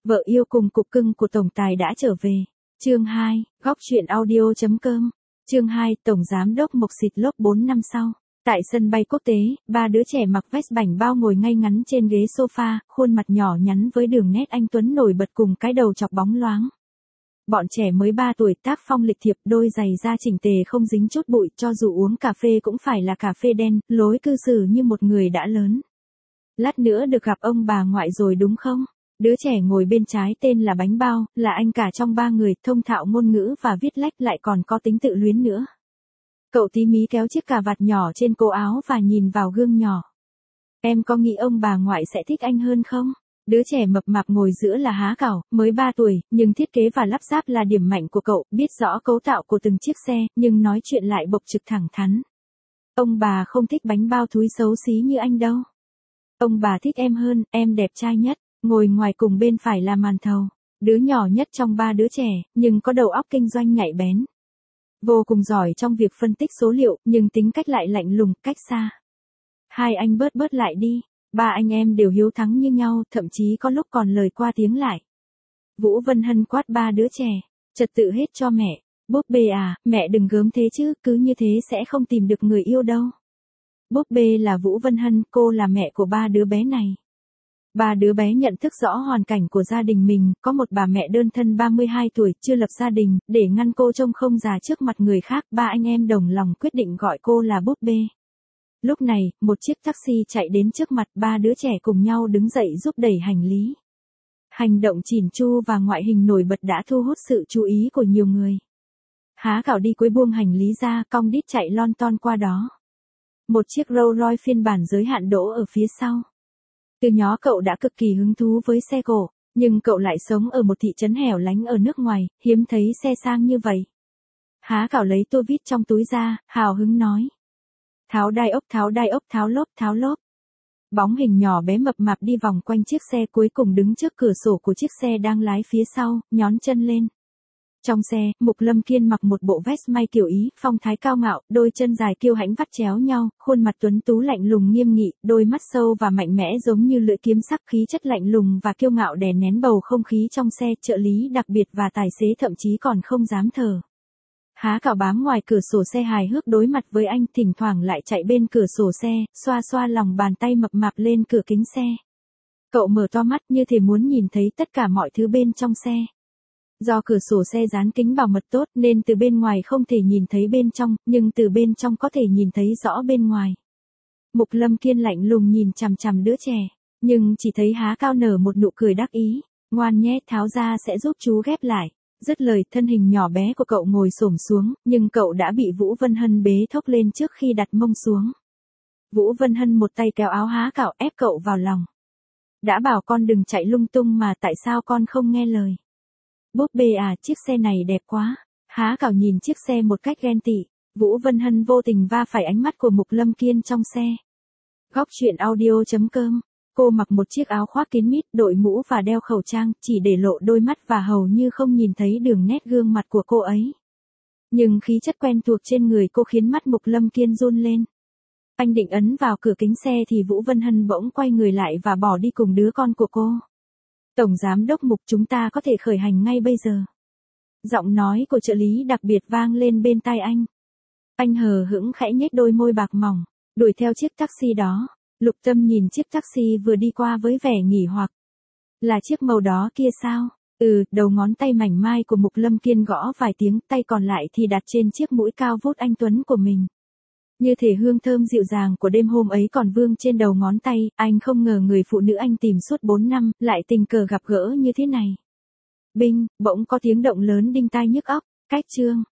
Vợ yêu cùng cục cưng của tổng tài đã trở về. Chương 2, góc truyện audio.com. Chương 2, tổng giám đốc Mộc xịt lốp 4 năm sau. Tại sân bay quốc tế, ba đứa trẻ mặc vest bảnh bao ngồi ngay ngắn trên ghế sofa, khuôn mặt nhỏ nhắn với đường nét anh tuấn nổi bật cùng cái đầu chọc bóng loáng. Bọn trẻ mới 3 tuổi, tác phong lịch thiệp, đôi giày da chỉnh tề không dính chút bụi, cho dù uống cà phê cũng phải là cà phê đen, lối cư xử như một người đã lớn. Lát nữa được gặp ông bà ngoại rồi đúng không? Đứa trẻ ngồi bên trái tên là Bánh Bao, là anh cả trong 3 người, thông thạo ngôn ngữ và viết lách, lại còn có tính tự luyến nữa. Cậu tí mí kéo chiếc cà vạt nhỏ trên cổ áo và nhìn vào gương nhỏ. Em có nghĩ ông bà ngoại sẽ thích anh hơn không? Đứa trẻ mập mạp ngồi giữa là Há Cảo, mới 3 tuổi, nhưng thiết kế và lắp ráp là điểm mạnh của cậu, biết rõ cấu tạo của từng chiếc xe, nhưng nói chuyện lại bộc trực thẳng thắn. Ông bà không thích Bánh Bao thúi xấu xí như anh đâu. Ông bà thích em hơn, em đẹp trai nhất. Ngồi ngoài cùng bên phải là Màn Thầu, đứa nhỏ nhất trong 3 đứa trẻ, nhưng có đầu óc kinh doanh nhạy bén. Vô cùng giỏi trong việc phân tích số liệu, nhưng tính cách lại lạnh lùng, cách xa. Hai anh bớt lại đi, ba anh em đều hiếu thắng như nhau, thậm chí có lúc còn lời qua tiếng lại. Vũ Vân Hân quát ba đứa trẻ, trật tự hết cho mẹ. Búp bê à, mẹ đừng gớm thế chứ, cứ như thế sẽ không tìm được người yêu đâu. Búp bê là Vũ Vân Hân, cô là mẹ của 3 đứa bé này. 3 đứa bé nhận thức rõ hoàn cảnh của gia đình mình, có một bà mẹ đơn thân 32 tuổi, chưa lập gia đình, để ngăn cô trông không già trước mặt người khác, 3 anh em đồng lòng quyết định gọi cô là búp bê. Lúc này, một chiếc taxi chạy đến trước mặt, 3 đứa trẻ cùng nhau đứng dậy giúp đẩy hành lý. Hành động chỉn chu và ngoại hình nổi bật đã thu hút sự chú ý của nhiều người. Há Cảo đi cuối buông hành lý ra, cong đít chạy lon ton qua đó. Một chiếc Rolls Royce phiên bản giới hạn đỗ ở phía sau. Từ nhỏ cậu đã cực kỳ hứng thú với xe cổ, nhưng cậu lại sống ở một thị trấn hẻo lánh ở nước ngoài, hiếm thấy xe sang như vậy. Há Cảo lấy tua vít trong túi ra, hào hứng nói. Tháo đai ốc, tháo lốp. Bóng hình nhỏ bé mập mạp đi vòng quanh chiếc xe, cuối cùng đứng trước cửa sổ của chiếc xe đang lái phía sau, nhón chân lên. Trong xe, Mục Lâm Kiên mặc một bộ vest may kiểu Ý, phong thái cao ngạo, đôi chân dài kiêu hãnh vắt chéo nhau, khuôn mặt tuấn tú lạnh lùng nghiêm nghị, đôi mắt sâu và mạnh mẽ giống như lưỡi kiếm sắc, khí chất lạnh lùng và kiêu ngạo đè nén bầu không khí trong xe, trợ lý đặc biệt và tài xế thậm chí còn không dám thở. Há Cảo bám ngoài cửa sổ xe hài hước đối mặt với anh, thỉnh thoảng lại chạy bên cửa sổ xe, xoa xoa lòng bàn tay mập mạp lên cửa kính xe. Cậu mở to mắt như thể muốn nhìn thấy tất cả mọi thứ bên trong xe. Do cửa sổ xe dán kính bảo mật tốt nên từ bên ngoài không thể nhìn thấy bên trong, nhưng từ bên trong có thể nhìn thấy rõ bên ngoài. Mục Lâm Kiên lạnh lùng nhìn chằm chằm đứa trẻ, nhưng chỉ thấy Há Cảo nở một nụ cười đắc ý, ngoan nhé, tháo ra sẽ giúp chú ghép lại. Dứt lời, thân hình nhỏ bé của cậu ngồi xổm xuống, nhưng cậu đã bị Vũ Vân Hân bế thốc lên trước khi đặt mông xuống. Vũ Vân Hân một tay kéo áo Há Cảo ép cậu vào lòng. Đã bảo con đừng chạy lung tung mà tại sao con không nghe lời? Búp bê à, chiếc xe này đẹp quá. Há Cảo nhìn chiếc xe một cách ghen tị. Vũ Vân Hân vô tình va phải ánh mắt của Mục Lâm Kiên trong xe. Góc truyện audio.com. Cô mặc một chiếc áo khoác kín mít, đội mũ và đeo khẩu trang, chỉ để lộ đôi mắt và hầu như không nhìn thấy đường nét gương mặt của cô ấy. Nhưng khí chất quen thuộc trên người cô khiến mắt Mục Lâm Kiên run lên. Anh định ấn vào cửa kính xe thì Vũ Vân Hân bỗng quay người lại và bỏ đi cùng đứa con của cô. Tổng giám đốc Mục, chúng ta có thể khởi hành ngay bây giờ. Giọng nói của trợ lý đặc biệt vang lên bên tai anh. Anh hờ hững khẽ nhếch đôi môi bạc mỏng, đuổi theo chiếc taxi đó. Lục Tâm nhìn chiếc taxi vừa đi qua với vẻ nghỉ hoặc. Là chiếc màu đó kia sao? Đầu ngón tay mảnh mai của Mục Lâm Kiên gõ vài tiếng, tay còn lại thì đặt trên chiếc mũi cao vút anh tuấn của mình. Như thể hương thơm dịu dàng của đêm hôm ấy còn vương trên đầu ngón tay, anh không ngờ người phụ nữ anh tìm suốt 4 năm, lại tình cờ gặp gỡ như thế này. Binh, bỗng có tiếng động lớn đinh tai nhức óc, cách chương.